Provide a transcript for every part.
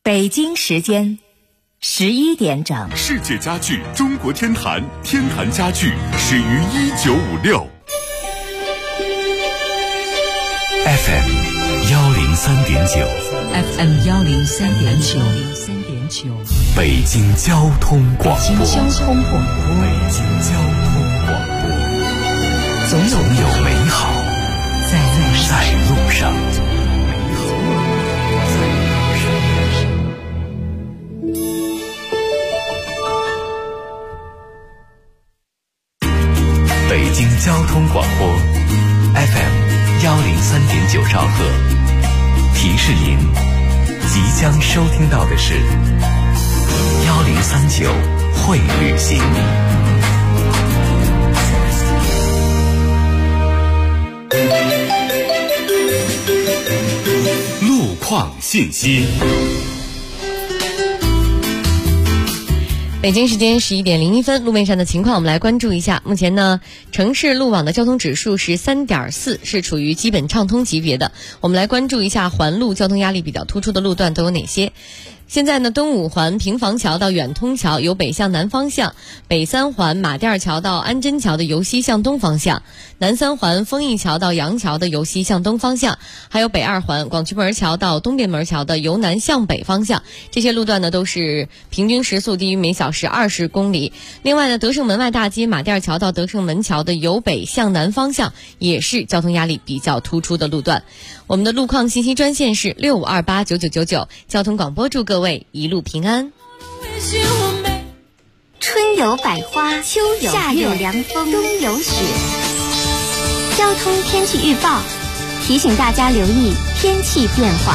北京时间11点整。 世界家具中国天坛，天坛家具始于1956。FM 103.9 FM 103.9， 北京交通广播。 北京交通广播，总有美好在路上。 北京交通广播 FM 103.9兆赫，提示您即将收听到的是1039会旅行。路况信息。 北京时间11点01分，路面上的情况我们来关注一下。目前呢，城市路网的交通指数是3.4，是处于基本畅通级别的。我们来关注一下环路交通压力比较突出的路段都有哪些。现在呢，东五环平房桥到远通桥由北向南方向，北三环马甸桥到安贞桥的由西向东方向，南三环丰益桥到杨桥的由西向东方向，还有北二环广渠门桥到东便门桥的由南向北方向。这些路段呢都是平均时速低于每小时20公里。另外呢，德胜门外大街马甸桥到德胜门桥的由北向南方向也是交通压力比较突出的路段。我们的路况信息专线是65289999，交通广播祝各位一路平安。 春有百花，秋有夏有凉风，冬有雪。交通天气预报提醒大家留意天气变化。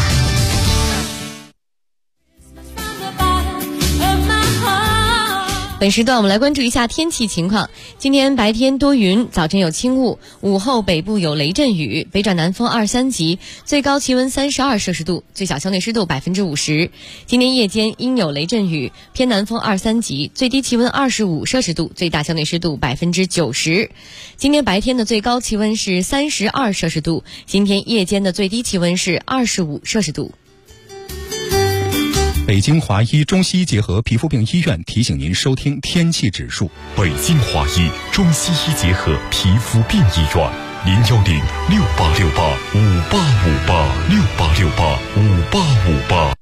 本时段我们来关注一下天气情况。今天白天多云，早晨有轻雾，午后北部有雷阵雨，北转南风2、3级，最高气温32摄氏度，最小相对湿度50%。今天夜间阴有雷阵雨，偏南风2、3级，最低气温25摄氏度，最大相对湿度90%。今天白天的最高气温是32摄氏度，今天夜间的最低气温是25摄氏度。 北京华医中西医结合皮肤病医院提醒您收听天气指数。 北京华医中西医结合皮肤病医院，0106868585868，68685858。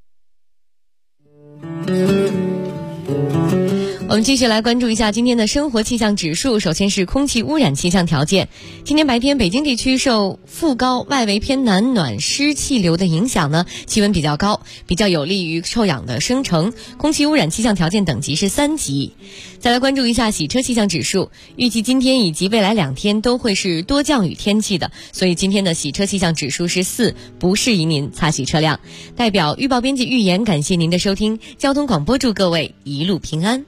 我们继续来关注一下今天的生活气象指数。首先是空气污染气象条件。今天白天北京地区受副高外围偏南暖湿气流的影响呢，气温比较高，比较有利于臭氧的生成，空气污染气象条件等级是3级。再来关注一下洗车气象指数，预计今天以及未来2天都会是多降雨天气的，所以今天的洗车气象指数是4，不适宜您擦洗车辆。代表预报编辑预言感谢您的收听，交通广播祝各位一路平安。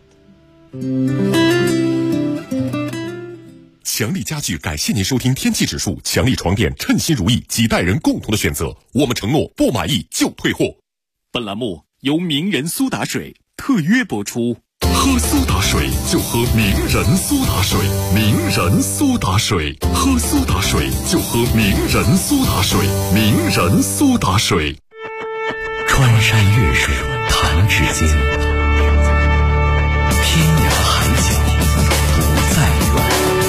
强力家具感谢您收听天气指数，强力床垫称心如意，几代人共同的选择，我们承诺不满意就退货。 本栏目由名人苏打水特约播出。 喝苏打水就喝名人苏打水，名人苏打水，喝苏打水就喝名人苏打水，名人苏打水。 穿山越水弹指间，天涯海角不再远。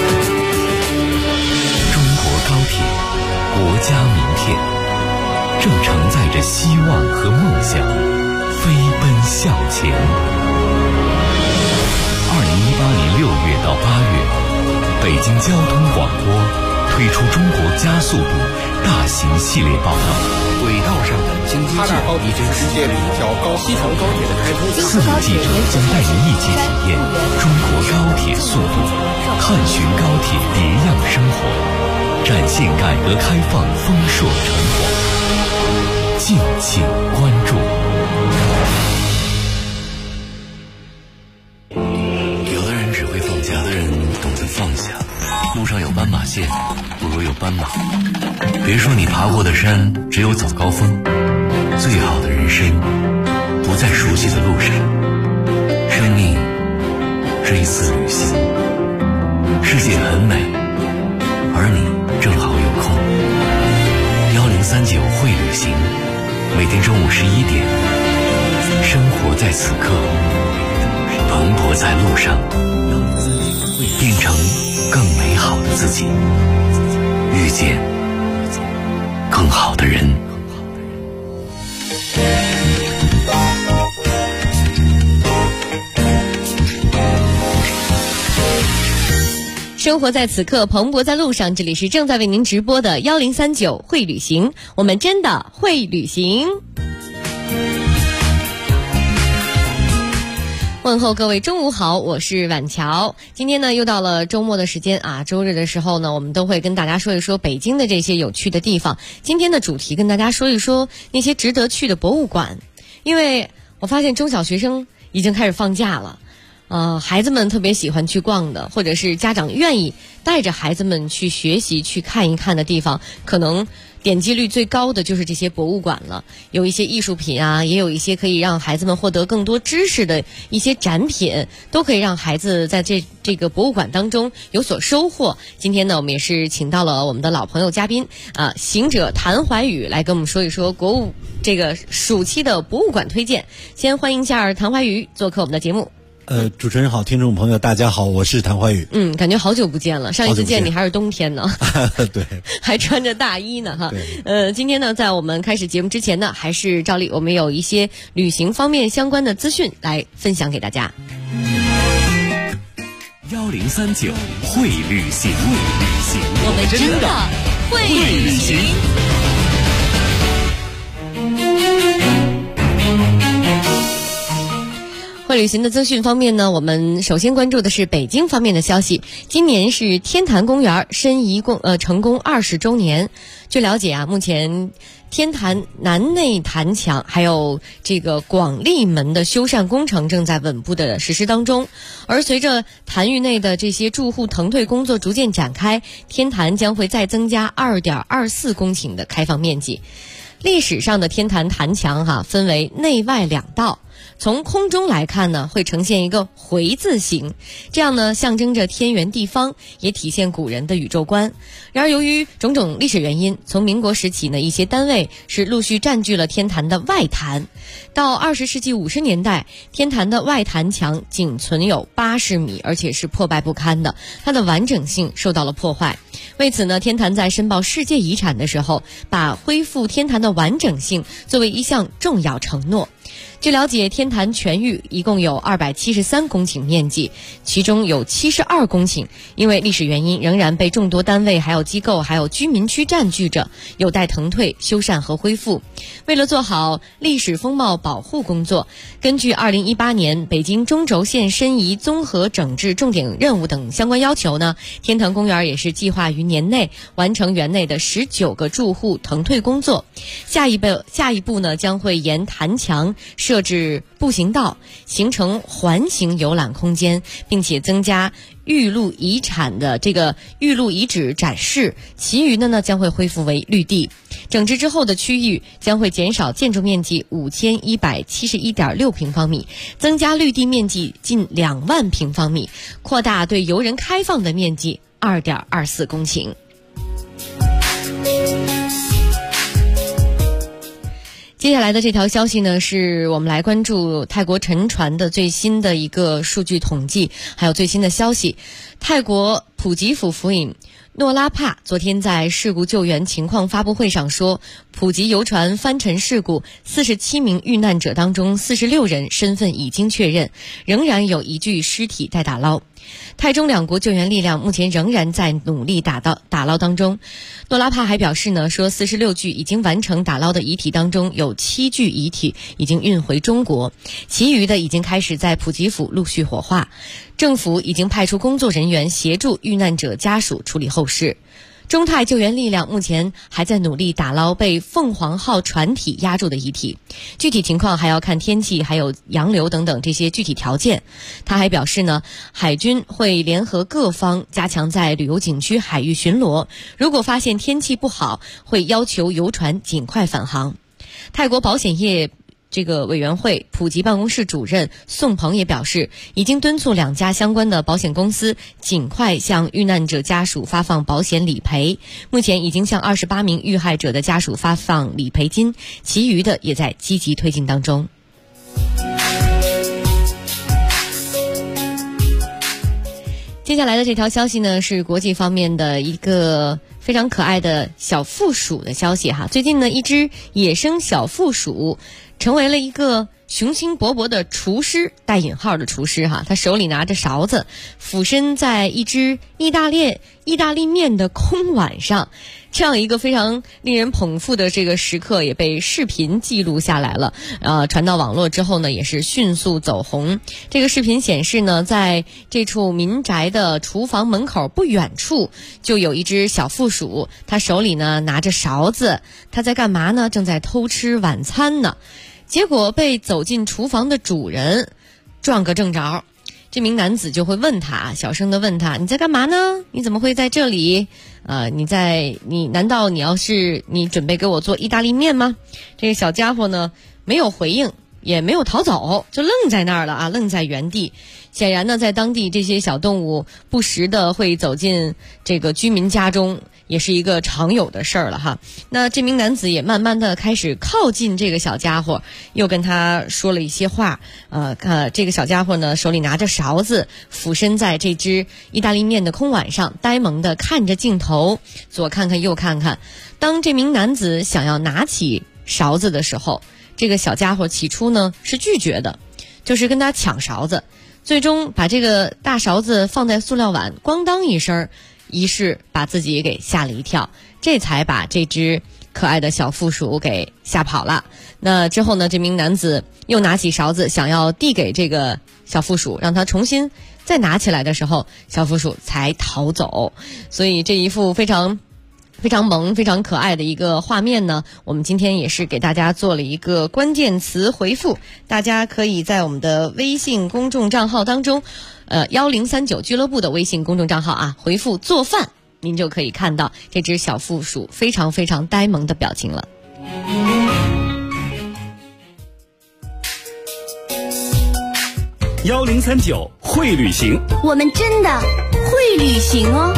中国高铁，国家名片，正承载着希望和梦想，飞奔向前。2018年6月到8月，北京交通广播推出中国加速度大型系列报道。 轨道上的京津冀已经实现了一条西长高铁的开通。 4名记者将带您一起体验中国高铁速度，探寻高铁别样生活，展现改革开放丰硕成果。敬请关注。有的人只会放假，有的人懂得放下。路上有斑马线，不如有斑马。别说你爬过的山只有早高峰，最好的人生不在熟悉的路上。生命是一次旅行，世界很美，而你正好有空。1039会旅行，每天中午11点， 生活在此刻，蓬勃在路上，变成更美好的自己，遇见更好的人。 生活在此刻，蓬勃在路上。这里是正在为您直播的1039会旅行，我们真的会旅行。问候各位中午好，我是婉乔。今天呢又到了周末的时间啊，周日的时候呢，我们都会跟大家说一说北京的这些有趣的地方。今天的主题跟大家说一说那些值得去的博物馆，因为我发现中小学生已经开始放假了。孩子们特别喜欢去逛的，或者是家长愿意带着孩子们去学习去看一看的地方，可能点击率最高的就是这些博物馆了。有一些艺术品啊，也有一些可以让孩子们获得更多知识的一些展品，都可以让孩子在这个博物馆当中有所收获。今天呢，我们也是请到了我们的老朋友嘉宾行者谭怀宇来跟我们说一说这个暑期的博物馆推荐。先欢迎一下谭怀宇做客我们的节目。 主持人好，听众朋友大家好，我是谭怀宇。 感觉好久不见了，上一次见你还是冬天呢。 对， 还穿着大衣呢哈。今天呢，在我们开始节目之前呢，还是照例我们有一些旅行方面相关的资讯来分享给大家。 1039会旅行， 我们真的会旅行。 会旅行的资讯方面呢，我们首先关注的是北京方面的消息。今年是天坛公园申遗成功20周年。据了解啊，目前天坛南内坛墙还有这个广利门的修缮工程正在稳步的实施当中，而随着坛域内的这些住户腾退工作逐渐展开，天坛将会再增加2.24公顷的开放面积。历史上的天坛坛墙分为内外两道，从空中来看呢，会呈现一个回字形，这样呢象征着天圆地方，也体现古人的宇宙观。然而由于种种历史原因，从民国时起呢，一些单位是陆续占据了天坛的外坛。到20世纪50年代，天坛的外坛墙仅存有80米，而且是破败不堪的，它的完整性受到了破坏。为此呢，天坛在申报世界遗产的时候，把恢复天坛的完整性作为一项重要承诺。据了解，天坛全域一共有273公顷面积，其中有72公顷因为历史原因仍然被众多单位还有机构还有居民区占据着，有待腾退、修缮和恢复。为了做好历史风貌保护工作，根据2018年北京中轴线申遗综合整治重点任务等相关要求呢，天坛公园也是计划于年内完成园内的19个住户腾退工作。下一步呢，将会沿坛墙设置步行道，形成环形游览空间，并且增加玉露遗产的这个玉露遗址展示，其余的呢将会恢复为绿地。整治之后的区域将会减少建筑面积5171.6平方米，增加绿地面积近2万平方米，扩大对游人开放的面积2.24公顷。接下来的这条消息呢，是我们来关注泰国沉船的最新的一个数据统计，还有最新的消息。泰国普吉府府尹诺拉帕昨天在事故救援情况发布会上说，普吉游船翻沉事故47名遇难者当中46人身份已经确认，仍然有1具尸体待打捞。泰中两国救援力量目前仍然在努力打捞当中。诺拉帕还表示呢，说46具已经完成打捞的遗体当中，有7具遗体已经运回中国，其余的已经开始在普吉府陆续火化。政府已经派出工作人员协助遇难者家属处理后事。中泰救援力量目前还在努力打捞被凤凰号船体压住的遗体，具体情况还要看天气还有洋流等等这些具体条件。他还表示呢，海军会联合各方加强在旅游景区海域巡逻，如果发现天气不好，会要求游船尽快返航。泰国保险业这个委员会普吉办公室主任宋鹏也表示，已经敦促2家相关的保险公司尽快向遇难者家属发放保险理赔，目前已经向28名遇害者的家属发放理赔金，其余的也在积极推进当中。 接下来的这条消息呢，是国际方面的一个非常可爱的小负鼠的消息哈。最近呢，一只野生小负鼠成为了一个雄心勃勃的厨师，带引号的厨师哈。他手里拿着勺子，俯身在一只意大利面的空碗上。这样一个非常令人捧腹的这个时刻也被视频记录下来了，传到网络之后呢，也是迅速走红。这个视频显示呢，在这处民宅的厨房门口不远处，就有一只小负鼠，它手里呢拿着勺子，它在干嘛呢？正在偷吃晚餐呢。结果被走进厨房的主人撞个正着。这名男子就会问他，小声地问他，你在干嘛呢？你怎么会在这里？难道你准备给我做意大利面吗？这个小家伙呢，没有回应，也没有逃走，就愣在那儿了啊，愣在原地。显然呢，在当地这些小动物不时的会走进这个居民家中，也是一个常有的事儿了哈。那这名男子也慢慢的开始靠近这个小家伙，又跟他说了一些话。这个小家伙呢，手里拿着勺子，俯身在这只意大利面的空碗上，呆萌的看着镜头，左看看右看看。当这名男子想要拿起勺子的时候，这个小家伙起初呢是拒绝的，就是跟他抢勺子。最终把这个大勺子放在塑料碗，咣当一声，于是把自己给吓了一跳，这才把这只可爱的小负鼠给吓跑了。那之后呢，这名男子又拿起勺子想要递给这个小负鼠，让他重新再拿起来的时候，小负鼠才逃走。所以这一副非常萌、非常可爱的一个画面呢，我们今天也是给大家做了一个关键词回复，大家可以在我们的微信公众账号当中，1039俱乐部的微信公众账号啊，回复做饭，您就可以看到这只小负鼠非常非常呆萌的表情了。 1039会旅行， 我们真的会旅行哦。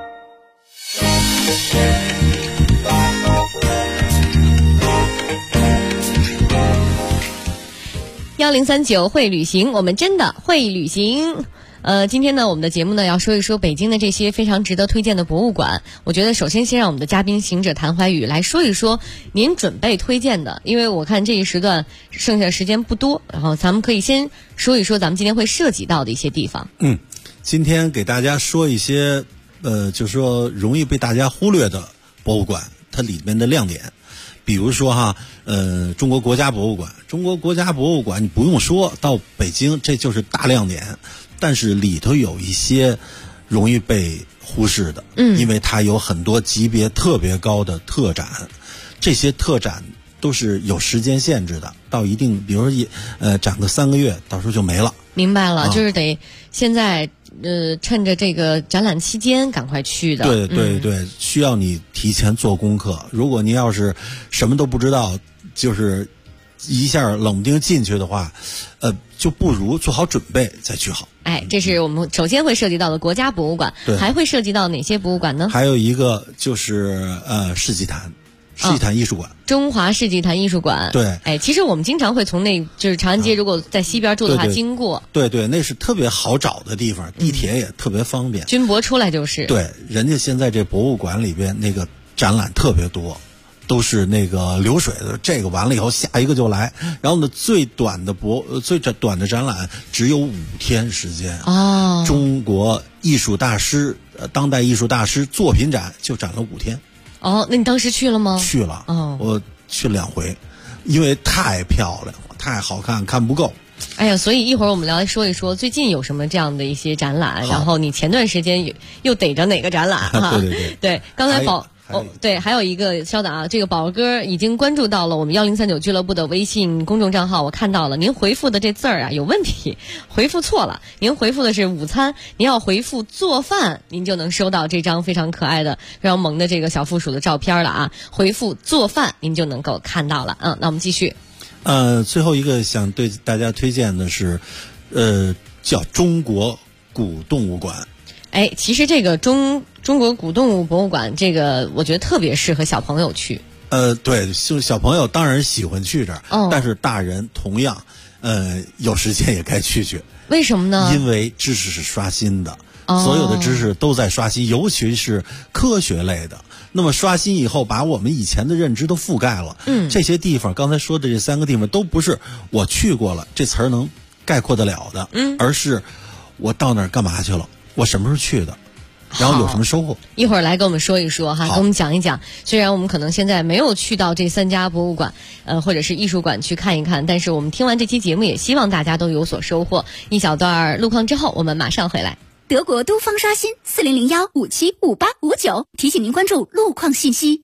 1039会旅行，我们真的会旅行。今天呢，我们的节目呢要说一说北京的这些非常值得推荐的博物馆。我觉得首先让我们的嘉宾行者谭怀宇来说一说您准备推荐的，因为我看这一时段剩下时间不多，然后咱们可以先说一说咱们今天会涉及到的一些地方。 今天给大家说一些就是说容易被大家忽略的博物馆，它里面的亮点。比如说中国国家博物馆，你不用说，到北京这就是大亮点，但是里头有一些容易被忽视的，因为它有很多级别特别高的特展，这些特展都是有时间限制的，到一定，比如说展个3个月，到时候就没了。明白了， 就是得现在趁着这个展览期间赶快去的。 对对对，需要你提前做功课。如果您要是什么都不知道，就是一下冷不丁进去的话，就不如做好准备再去好。 这是我们首先会涉及到的国家博物馆，还会涉及到哪些博物馆呢？还有一个就是世纪坛艺术馆， 中华世纪坛艺术馆。 对， 其实我们经常会从就是长安街，如果在西边住的话，经过。 对对，那是特别好找的地方，地铁也特别方便。 军博出来就是。 对，人家现在这博物馆里边那个展览特别多，都是那个流水的，这个完了以后下一个就来。然后呢，最短的展览只有5天时间。中国艺术大师、当代艺术大师作品展就展了5天。 那你当时去了吗？ 去了。我去2回，因为太漂亮了，太好看，看不够。 所以一会儿我们来说一说最近有什么这样的一些展览，然后你前段时间又逮着哪个展览对对对。 对，刚才对，还有一个，稍等啊，这个宝哥已经关注到了我们1039俱乐部的微信公众账号，我看到了您回复的这字儿啊有问题，回复错了，您回复的是午餐，您要回复做饭，您就能收到这张非常可爱的、非常萌的这个小负鼠的照片了啊！回复做饭，您就能够看到了。那我们继续。 最后一个想对大家推荐的是，叫中国古动物馆。 其实这个中国古动物博物馆，这个我觉得特别适合小朋友去。 对，就小朋友当然喜欢去这儿，但是大人同样，有时间也该去。 为什么呢？ 因为知识是刷新的。 所有的知识都在刷新，尤其是科学类的。那么刷新以后，把我们以前的认知都覆盖了。这些地方刚才说的这3个地方都不是我去过了这词儿能概括得了的，而是我到那儿干嘛去了，我什么时候去的，然后有什么收获。 一会儿来跟我们说一说哈，跟我们讲一讲。虽然我们可能现在没有去到这3家博物馆或者是艺术馆去看一看，但是我们听完这期节目也希望大家都有所收获。一小段路况之后，我们马上回来。 德国都方刷新4001575859，提醒您关注路况信息。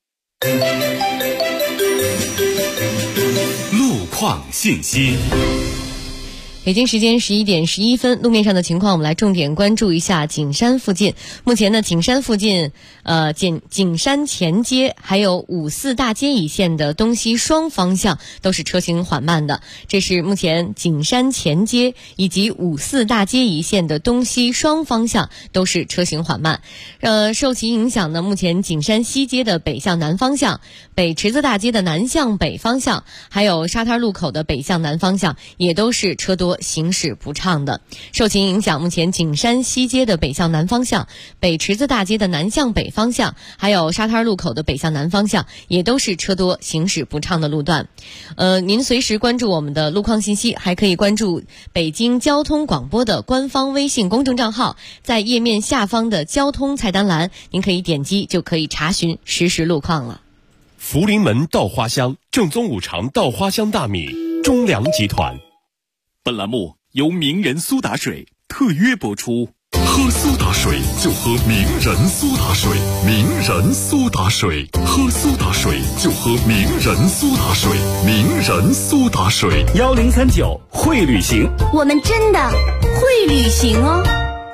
路况信息。 北京时间11点11分，路面上的情况我们来重点关注一下景山附近。目前呢，景山附近景山前街还有5-4大街一线的东西双方向都是车行缓慢的。这是目前景山前街以及5-4大街一线的东西双方向都是车行缓慢。受其影响呢，目前景山西街的北向南方向、北池子大街的南向北方向，还有沙滩路口的北向南方向也都是车多行驶不畅的。受其影响，目前景山西街的北向南方向、北池子大街的南向北方向，还有沙滩路口的北向南方向也都是车多行驶不畅的路段。您随时关注我们的路况信息，还可以关注北京交通广播的官方微信公众账号，在页面下方的交通菜单栏，您可以点击就可以查询实时路况了。 福临门稻花香正宗五常稻花香大米，中粮集团。本栏目由名人苏打水特约播出。 喝苏打水就喝名人苏打水，名人苏打水，喝苏打水就喝名人苏打水，名人苏打水。 1039会旅行， 我们真的会旅行哦。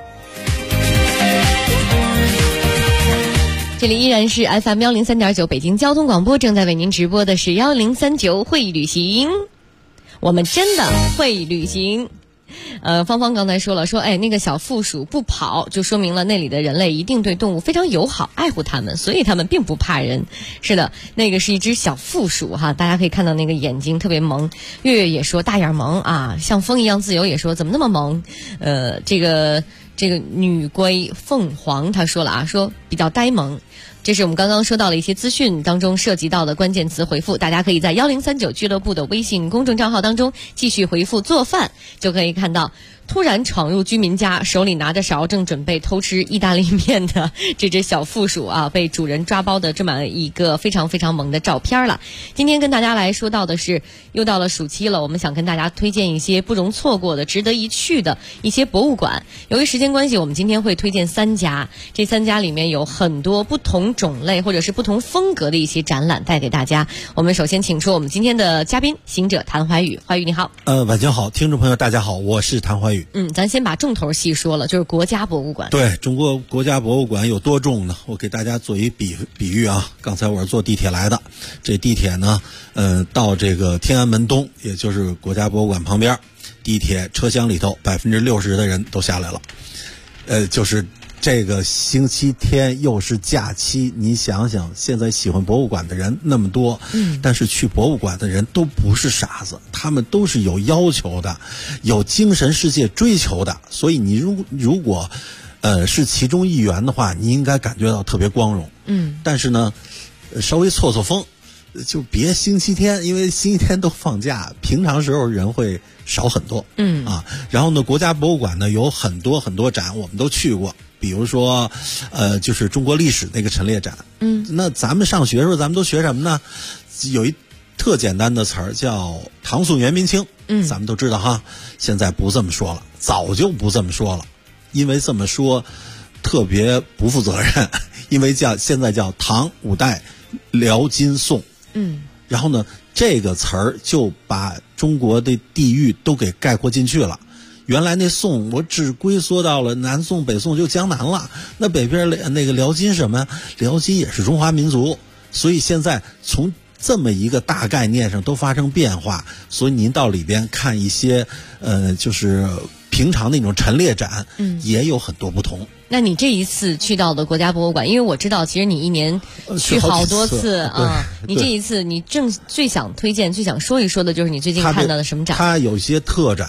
这里依然是 FM 103.9北京交通广播，正在为您直播的是1039会旅行，我们真的会旅行。芳芳刚才说了，那个小负鼠不跑，就说明了那里的人类一定对动物非常友好，爱护它们，所以它们并不怕人。是的，那个是一只小负鼠哈，大家可以看到那个眼睛特别萌。月月也说大眼萌啊，像风一样自由也说怎么那么萌。这个女龟凤凰她说了啊，说比较呆萌。这是我们刚刚说到了一些资讯当中涉及到的关键词回复，大家可以在1039俱乐部的微信公众账号当中继续回复做饭，就可以看到突然闯入居民家，手里拿着勺正准备偷吃意大利面的这只小负鼠啊，被主人抓包的这么一个非常非常萌的照片了。今天跟大家来说到的是，又到了暑期了，我们想跟大家推荐一些不容错过的、值得一去的一些博物馆。由于时间关系，我们今天会推荐3家，这3家里面有很多不同种类或者是不同风格的一些展览带给大家。我们首先请出我们今天的嘉宾行者谭怀宇。怀宇你好。 晚上好，听众朋友大家好，我是谭怀宇。 咱先把重头细说了，就是国家博物馆。 对，中国国家博物馆有多重呢？我给大家做一比喻啊。刚才我是坐地铁来的，这地铁呢，到这个天安门东，也就是国家博物馆旁边，地铁车厢里头60%的人都下来了。就是这个星期天又是假期，你想想，现在喜欢博物馆的人那么多，但是去博物馆的人都不是傻子，他们都是有要求的，有精神世界追求的。所以你如果是其中一员的话，你应该感觉到特别光荣。但是呢，稍微错风，就别星期天，因为星期天都放假，平常时候人会少很多。然后呢，国家博物馆呢有很多很多展，我们都去过。比如说，就是中国历史那个陈列展。那咱们上学的时候，咱们都学什么呢？有一特简单的词儿叫唐宋元明清。咱们都知道哈。现在不这么说了，早就不这么说了，因为这么说特别不负责任。因为现在叫唐、五代、辽、金、宋。然后呢，这个词儿就把中国的地域都给概括进去了。原来那宋我只龟缩到了南宋北宋就江南了，那北边那个辽金什么，辽金也是中华民族。所以现在从这么一个大概念上都发生变化，所以您到里边看一些就是平常那种陈列展，也有很多不同。 那你这一次去到的国家博物馆，因为我知道其实你一年去好多次啊，你这一次你最想推荐、最想说一说的就是你最近看到的什么展？ 它有些特展，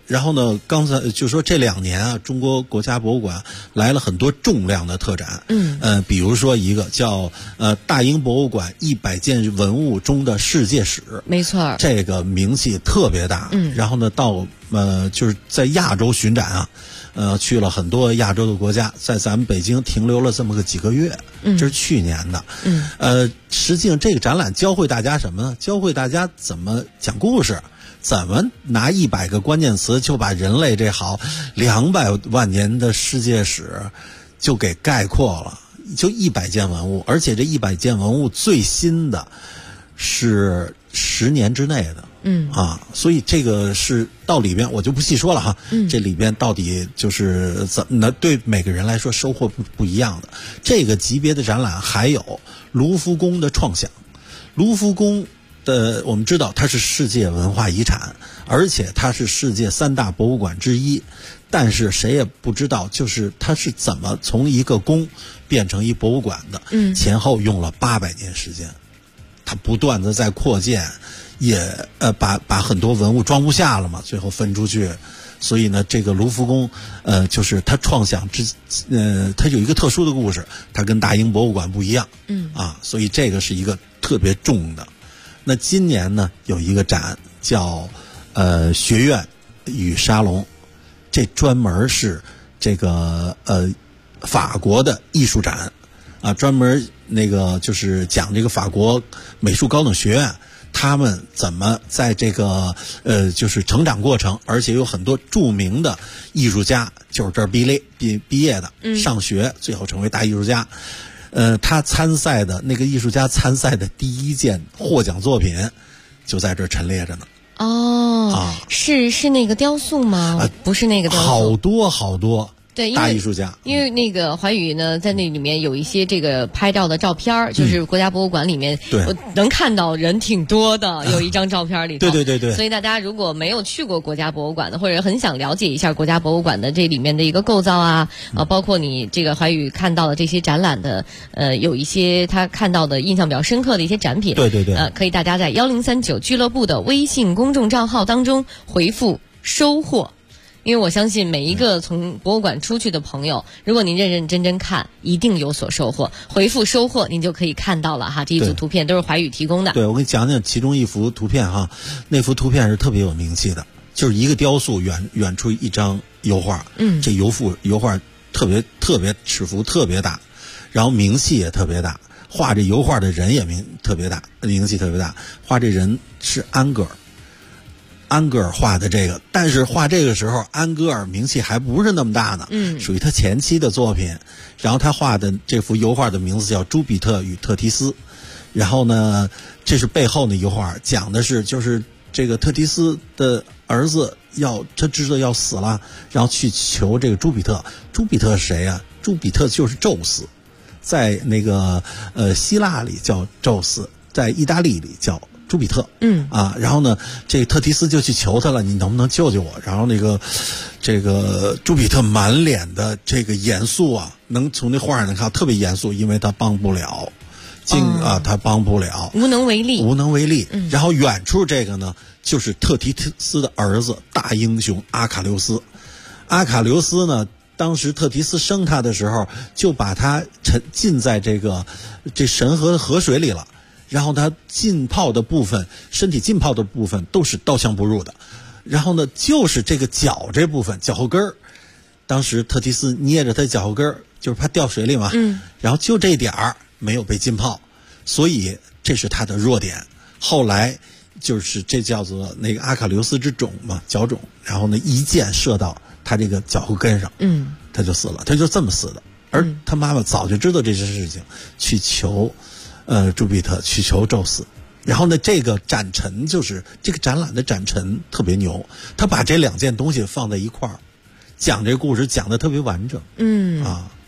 然后呢，刚才就说这2年啊，中国国家博物馆来了很多重量的特展。比如说一个叫大英博物馆100件文物中的世界史， 没错， 这个名气特别大。然后呢，到就是在亚洲巡展啊，去了很多亚洲的国家，在咱们北京停留了这么个几个月。这是去年的。实际上这个展览教会大家什么呢？教会大家怎么讲故事。怎么拿100个关键词就把人类这好200万年的世界史就给概括了？就100件文物，而且这100件文物最新的是10年之内的。所以这个是到里边我就不细说了哈。这里边到底就是怎么对每个人来说收获不一样的。这个级别的展览还有卢浮宫的创想。卢浮宫我们知道它是世界文化遗产，而且它是世界3大博物馆之一，但是谁也不知道就是它是怎么从一个宫变成一博物馆的。前后用了800年时间，它不断的在扩建，也把很多文物装不下了嘛，最后分出去。所以呢，这个卢浮宫就是它创想它有一个特殊的故事，它跟大英博物馆不一样。所以这个是一个特别重的。那今年呢，有一个展叫学院与沙龙，这专门是这个法国的艺术展啊，专门那个就是讲这个法国美术高等学院他们怎么在这个就是成长过程，而且有很多著名的艺术家就是这儿毕业的，上学最后成为大艺术家。他参赛的那个艺术家参赛的第1件获奖作品就在这儿陈列着呢。 是那个雕塑吗？不是那个雕塑， 好多对，大艺术家。 因为那个怀宇呢，在那里面有一些这个拍照的照片，就是国家博物馆里面，我能看到人挺多的，有一张照片里头。 对。 所以大家如果没有去过国家博物馆的，或者很想了解一下国家博物馆的这里面的一个构造啊，包括你这个怀宇看到的这些展览的，有一些他看到的印象比较深刻的一些展品。 对。 可以大家在1039俱乐部的微信公众账号当中回复收获。因为我相信每一个从博物馆出去的朋友，如果您认认真真看，一定有所收获。回复收获，您就可以看到了哈。这一组图片都是怀宇提供的。 对，我给你讲讲其中一幅图片哈，那幅图片是特别有名气的，就是一个雕塑远处一张油画。这油画特别尺幅特别大，然后名气也特别大，画这油画的人也名气特别大。画这人是安格尔画的这个，但是画这个时候安格尔名气还不是那么大呢，属于他前期的作品。然后他画的这幅油画的名字叫《朱比特与特提斯》，然后呢，这是背后的油画，讲的是就是这个特提斯的儿子他知道要死了，然后去求这个朱比特。朱比特是谁呀？朱比特就是宙斯，在那个希腊里叫宙斯，在意大利里叫朱比特。然后呢，这特提斯就去求他了，你能不能救救我？然后这个朱比特满脸的这个严肃啊，能从那画上能看到特别严肃，因为他帮不了，他帮不了， 无能为力。 然后远处这个呢，就是特提斯的儿子大英雄阿卡琉斯。阿卡琉斯呢，当时特提斯生他的时候，就把他浸在这神河的河水里了。然后他身体浸泡的部分都是刀枪不入的，然后呢，就是这个脚这部分，脚后跟儿，当时特提斯捏着他脚后跟儿，就是怕掉水里嘛，然后就这点儿没有被浸泡，所以这是他的弱点。后来就是这叫做那个阿卡琉斯之踵嘛，脚踵，然后呢一箭射到他这个脚后跟上，他就死了，他就这么死的。而他妈妈早就知道这些事情，去求朱比特，去求宙斯。然后呢，这个展陈就是这个展览的展陈特别牛，他把这2件东西放在一块儿，讲这个故事讲得特别完整。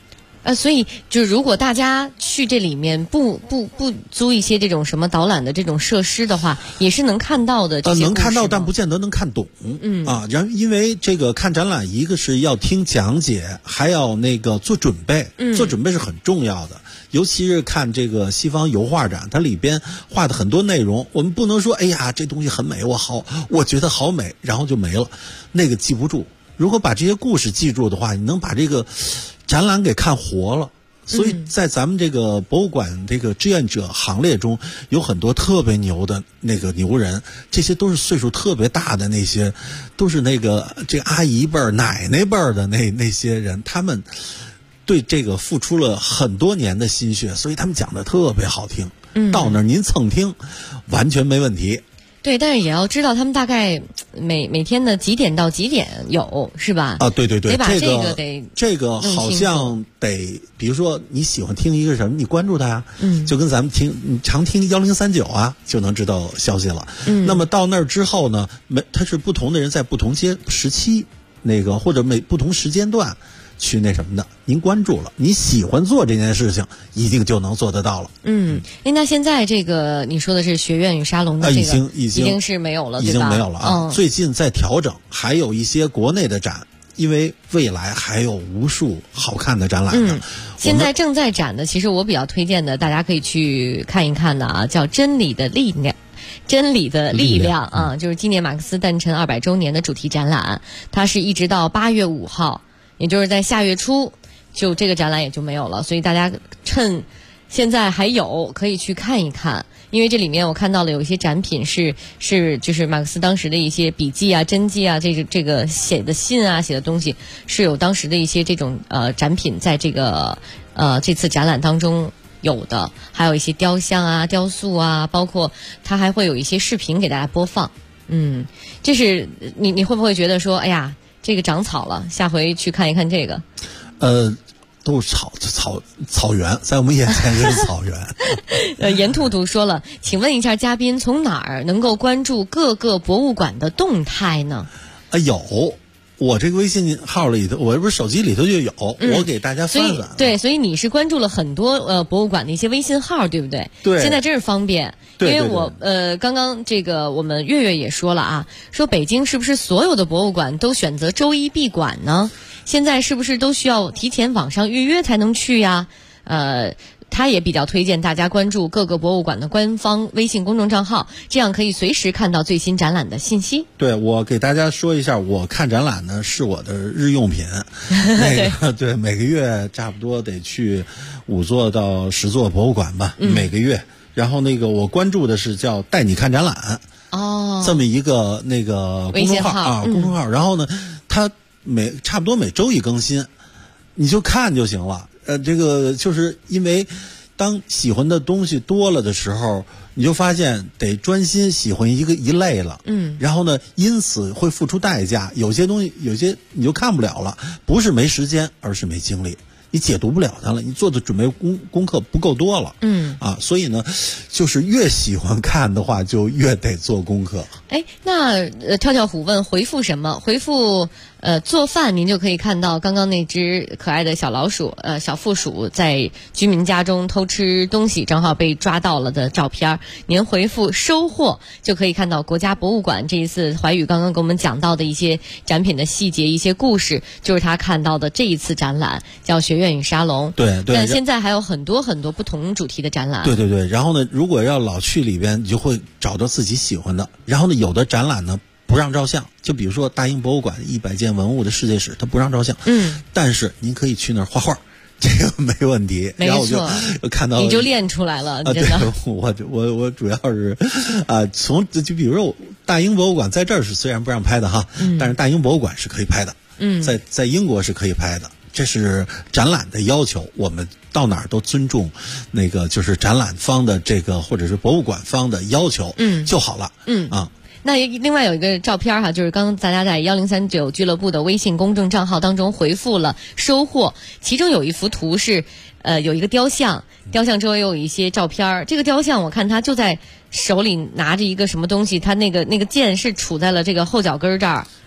所以就如果大家去这里面不租一些这种什么导览的这种设施的话，也是能看到的这些故事。 能看到，但不见得能看懂。然后因为这个看展览，一个是要听讲解，还要那个做准备。做准备是很重要的。尤其是看这个西方油画展，它里边画的很多内容，我们不能说哎呀这东西很美，我觉得好美，然后就没了，那个记不住。如果把这些故事记住的话，你能把这个展览给看活了。所以在咱们这个博物馆这个志愿者行列中，有很多特别牛的那个牛人，这些都是岁数特别大的那些，都是那个这个阿姨辈儿、奶奶辈儿的那些人，他们对这个付出了很多年的心血，所以他们讲的特别好听。到那儿您蹭听，完全没问题。 对，但是也要知道他们大概每天的几点到几点有，是吧？ 啊，对， 得把这个好像得，比如说你喜欢听一个什么，你关注他呀，就跟咱们你常听1039啊，就能知道消息了。那么到那儿之后呢，他是不同的人在不同时期，那个或者不同时间段去那什么的，您关注了，你喜欢做这件事情，一定就能做得到了。 那现在这个你说的是学院与沙龙的这个已经是没有了， 已经没有了啊。最近在调整，还有一些国内的展，因为未来还有无数好看的展览呢。 现在正在展的，其实我比较推荐的，大家可以去看一看的啊，叫真理的力量。真理的力量啊，就是纪念马克思诞辰200周年的主题展览，它是一直到8月5号。也就是在下月初，就这个展览也就没有了，所以大家趁现在还有可以去看一看，因为这里面我看到了有一些展品是就是马克思当时的一些笔记啊、真迹啊，这个写的信啊、写的东西是有当时的一些这种展品在这个这次展览当中有的，还有一些雕像啊、雕塑啊，包括它还会有一些视频给大家播放。这是你会不会觉得说，哎呀？这个长草了，下回去看一看这个。 都是草原，在我们眼前是草原。 严兔兔说了，请问一下嘉宾，从哪儿能够关注各个博物馆的动态呢？ 有。我这个微信号里头，我这不是手机里头就有，我给大家翻翻。 对，所以你是关注了很多博物馆的一些微信号，对不对？ 对。 现在真是方便，因为我刚刚这个我们月月也说了啊，说北京是不是所有的博物馆都选择周一闭馆呢？现在是不是都需要提前网上预约才能去呀？他也比较推荐大家关注各个博物馆的官方微信公众账号，这样可以随时看到最新展览的信息。 对，我给大家说一下，我看展览呢是我的日用品。对，每个月差不多得去5座到10座博物馆吧，每个月。然后我关注的是叫带你看展览这么一个那个公众号啊，公众号。然后呢，它差不多每周一更新，你就看就行了。这个就是因为当喜欢的东西多了的时候，你就发现得专心喜欢一类了。然后呢，因此会付出代价。有些东西，有些你就看不了了，不是没时间，而是没精力。你解读不了它了，你做的准备功课不够多了。所以呢，就是越喜欢看的话，就越得做功课。 那跳跳虎问回复什么？回复做饭，您就可以看到刚刚那只可爱的小老鼠，小负鼠在居民家中偷吃东西，正好被抓到了的照片。您回复收获，就可以看到国家博物馆这一次怀宇刚刚给我们讲到的一些展品的细节、一些故事，就是他看到的这一次展览叫学院与沙龙。 对。 但现在还有很多很多不同主题的展览。 对。然后呢，如果要老去里边，你就会找到自己喜欢的。然后呢，有的展览呢不让照相，就比如说大英博物馆100件文物的世界史，它不让照相。但是您可以去那儿画画，这个没问题。 没错， 然后我就看到你就练出来了，真的。 我主要是就比如说大英博物馆在这儿是虽然不让拍的哈，但是大英博物馆是可以拍的。在英国是可以拍的。这是展览的要求，我们到哪儿都尊重那个就是展览方的这个或者是博物馆方的要求就好了。 那另外有一个照片哈，就是刚刚大家在1039俱乐部的微信公众账号当中回复了收获，其中有一幅图是有一个雕像周围有一些照片。这个雕像我看他就在手里拿着一个什么东西，他那个剑是杵在了这个后脚跟这儿。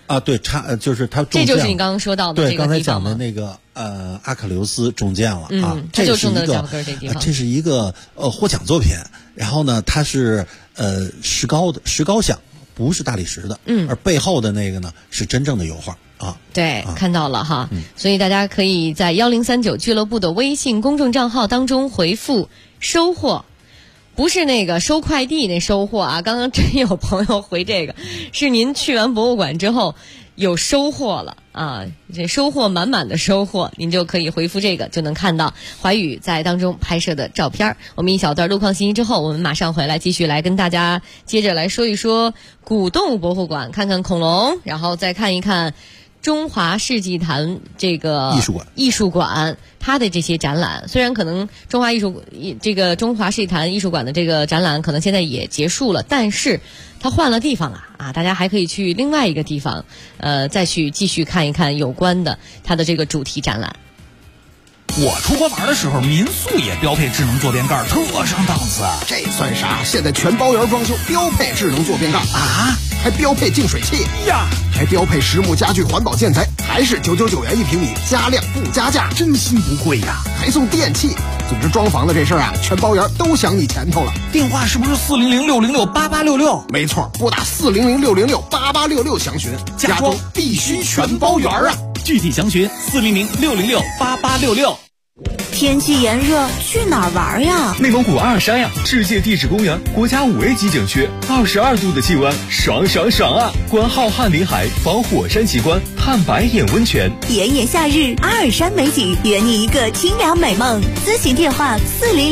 啊，对，就是他这就是你刚刚说到的对，刚才讲的那个阿克琉斯中箭了啊， 这就中到脚跟这地方。 这是一个获奖作品，然后呢，它是石膏像，不是大理石的，而背后的那个呢是真正的油画啊。 对，看到了哈，所以大家可以在1039俱乐部的微信公众账号当中回复收获。不是那个收快递那收获啊，刚刚真有朋友回这个，是您去完博物馆之后有收获了啊，这收获满满的收获，您就可以回复这个，就能看到怀宇在当中拍摄的照片。我们一小段路况信息之后，我们马上回来继续来跟大家接着来说一说古动物博物馆，看看恐龙，然后再看一看中华世纪坛这个艺术馆它的这些展览。虽然可能中华世纪坛艺术馆的这个展览可能现在也结束了，但是它换了地方了啊，大家还可以去另外一个地方再去继续看一看有关的它的这个主题展览。 我出国玩的时候，民宿也标配智能坐便盖，特上档次。 这算啥？现在全包圆装修标配智能坐便盖啊， 还标配净水器呀， 还标配实木家具环保建材，还是999元1平米，加量不加价， 真心不贵呀！ 还送电器。总之装房的这事儿啊，全包圆都想你前头了。 电话是不是400-606-8866？ 没错，拨打400-606-8866详询。 家装必须全包圆啊！具体详询400-606-8866。 天气炎热，去哪儿玩呀？ 内蒙古阿尔山呀，世界地质公园国家5A 级景区，22度的气温，爽爽爽啊！观浩瀚林海，访火山奇观，探白眼温泉。 炎炎夏日，阿尔山美景，圆你一个清凉美梦。咨询电话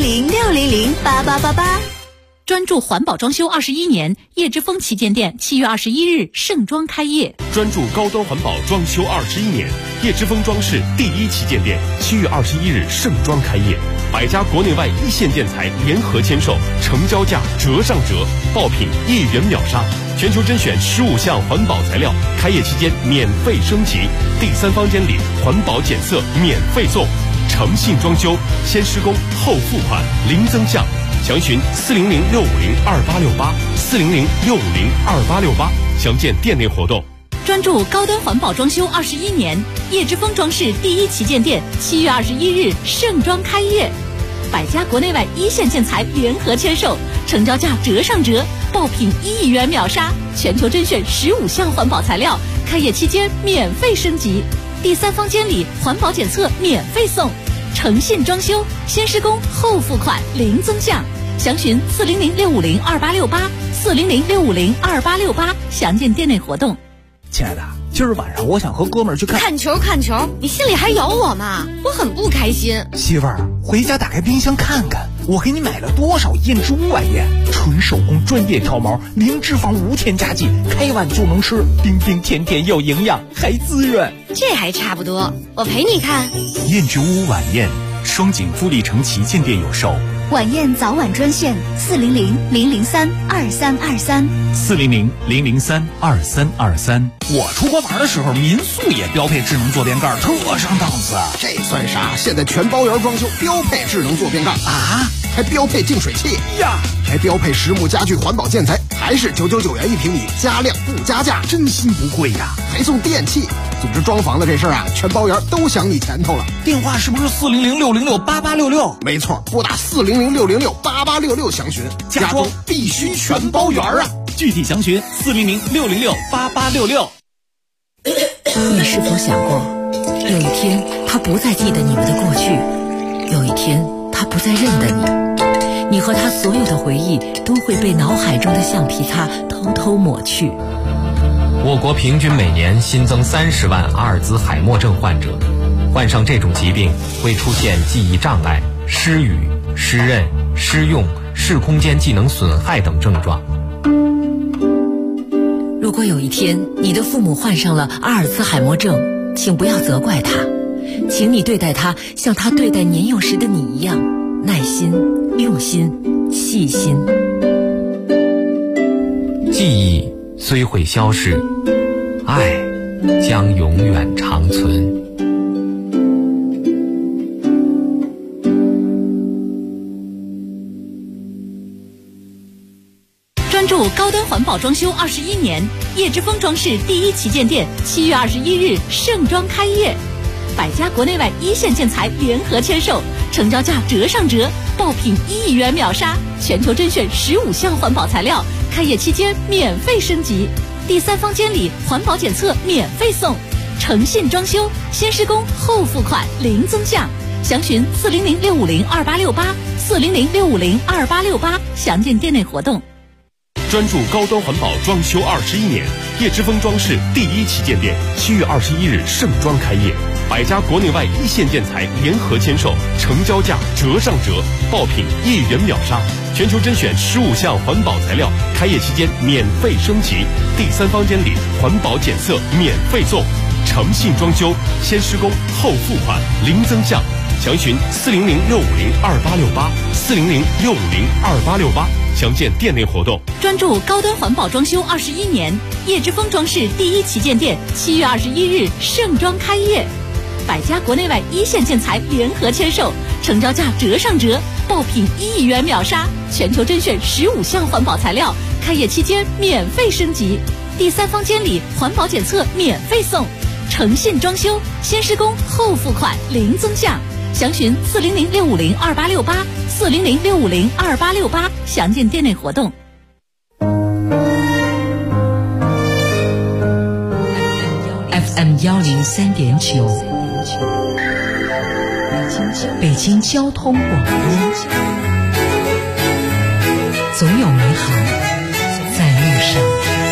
400-600-8888。 专注环保装修21年，叶之峰旗舰店7月21日盛装开业。 专注高端环保装修21年，叶之峰装饰第1旗舰店7月21日盛装开业，100家国内外一线建材联合签售，成交价折上折，爆品1元秒杀，全球甄选15项环保材料，开业期间免费升级，第3房间里环保检测免费送，诚信装修，先施工后付款，零增项。详询400-650-2868，400-650-2868，详见店内活动。 专注高端环保装修21年，叶之峰装饰第1旗舰店7月21日盛装开业，100家国内外一线建材联合签售，成交价折上折，爆品1元秒杀，全球甄选15项环保材料，开业期间免费升级，第3房间里环保检测免费送，诚信装修，先施工后付款，零增项。详询400-650-2868，400-650-2868，详见店内活动。 亲爱的，今儿晚上我想和哥们儿去看球，你心里还有我吗？我很不开心。 媳妇儿，回家打开冰箱看看，我给你买了多少燕之屋晚宴，纯手工专业挑毛，零脂肪无添加剂，开碗就能吃，冰冰甜甜又营养，还滋润。 这还差不多，我陪你看。 燕之屋晚宴，双井富力城旗舰店有售。 晚宴早晚专线 400-003-2323，400-003-2323。 我出国玩的时候，民宿也标配智能坐便盖，特上档次。 这算啥？现在全包圆装修标配智能坐便盖啊， 还标配净水器呀， 还标配实木家具环保建材，还是999元1平米，加量不加价， 真心不贵呀！ 还送电器。总之装房的这事儿啊，全包圆都想你前头了。 电话是不是400-600-8866？ 没错，拨打400-600-8866详询。 家装必须全包圆啊！ 具体详询400-600-8866。 你是否想过，有一天他不再记得你们的过去，有一天他不再认得你，你和他所有的回忆都会被脑海中的橡皮擦偷偷抹去。 我国平均每年新增30万阿尔兹海默症患者，患上这种疾病会出现记忆障碍、失语、失认、失用、视空间技能损害等症状。 如果有一天你的父母患上了阿尔兹海默症，请不要责怪他，请你对待他像他对待年幼时的你一样，耐心、用心、细心。 记忆虽会消逝，爱将永远长存。 专注高端环保装修21年，叶之峰装饰第一旗舰店7月21日盛装开业，百家国内外一线建材联合签售，成交价折上折，爆品1亿元秒杀，全球甄选15项环保材料，开业期间免费升级，第3方监理环保检测免费送，诚信装修，先施工后付款零增项，详询400-650-2868，400-650-2868，详见店内活动。 专注高端环保装修21年，叶之峰装饰第一旗舰店7月21日盛装开业，百家国内外一线建材联合签售，成交价折上折，爆品1亿元秒杀，全球甄选15项环保材料，开业期间免费升级，第3方监理环保检测免费送，诚信装修，先施工后付款零增项，详询400-650-2868，400-650-2868，详见店内活动。 专注高端环保装修21年，叶之峰装饰第一旗舰店7月21日盛装开业，百家国内外一线建材联合签售，成交价折上折，爆品1亿元秒杀，全球甄选15项环保材料，开业期间免费升级，第3方监理环保检测免费送，诚信装修，先施工后付款零增项，详询400-650-2868，400-650-2868，详见店内活动。 FM 103.9，北京交通广播，总有美好在路上。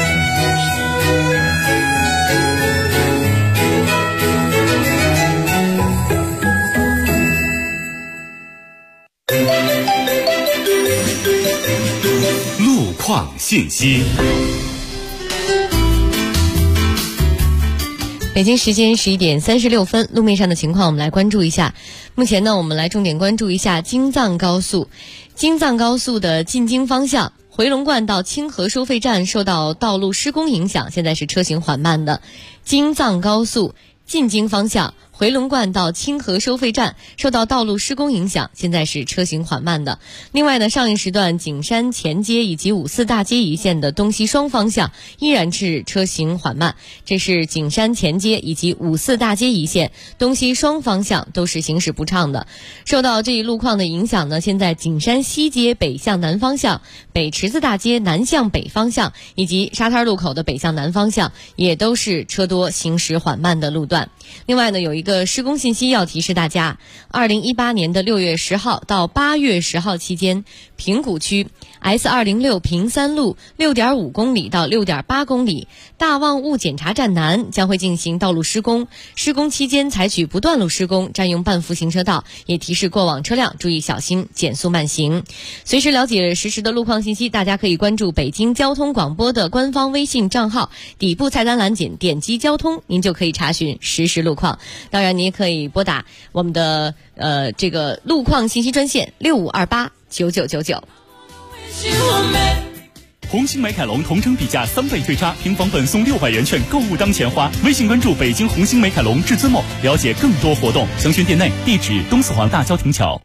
路况信息。 北京时间11点36分，路面上的情况我们来关注一下。目前呢，我们来重点关注一下京藏高速。京藏高速的进京方向，回龙观到清河收费站受到道路施工影响，现在是车行缓慢的。京藏高速进京方向，回龙观到清河收费站受到道路施工影响，现在是车行缓慢的。另外呢，上一时段景山前街以及五四大街一线的东西双方向依然是车行缓慢，这是景山前街以及五四大街一线东西双方向都是行驶不畅的。受到这一路况的影响呢，现在景山西街北向南方向、北池子大街南向北方向以及沙滩路口的北向南方向也都是车多行驶缓慢的路段。另外呢，有一个施工信息要提示大家，2018年的6月10号到8月10号期间，平谷区 S206 平三路 6.5 公里到 6.8 公里大望物检查站南将会进行道路施工，施工期间采取不断路施工，占用半幅行车道，也提示过往车辆注意小心，减速慢行。随时了解实时的路况信息，大家可以关注北京交通广播的官方微信账号，底部菜单栏点击交通，您就可以查询实时路况。当然，您也可以拨打我们的这个路况信息专线65289999。 红星美凯龙同城比价3倍退差，平房本送600元券，购物当钱花。微信关注北京红星美凯龙至尊某，了解更多活动。详询店内，地址东四环大郊亭桥。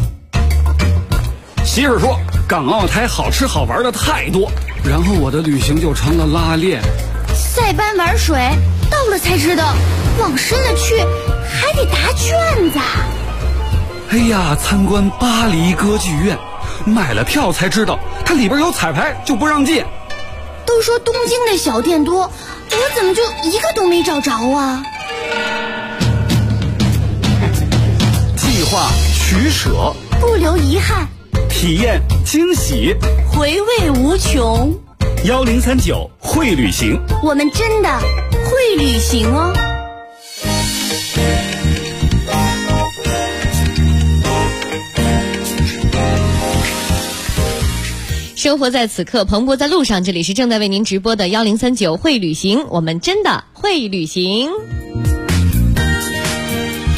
媳妇说港澳台好吃好玩的太多，然后我的旅行就成了拉练。 塞班玩水，到了才知道往深了去还得答卷子。 哎呀，参观巴黎歌剧院，买了票才知道它里边有彩排，就不让进。 都说东京的小店多，我怎么就一个都没找着啊？ 计划取舍， 不留遗憾， 体验惊喜， 回味无穷。 1039会旅行， 我们真的会旅行哦。 生活在此刻，蓬勃在路上。这里是正在为您直播的1039会旅行，我们真的会旅行。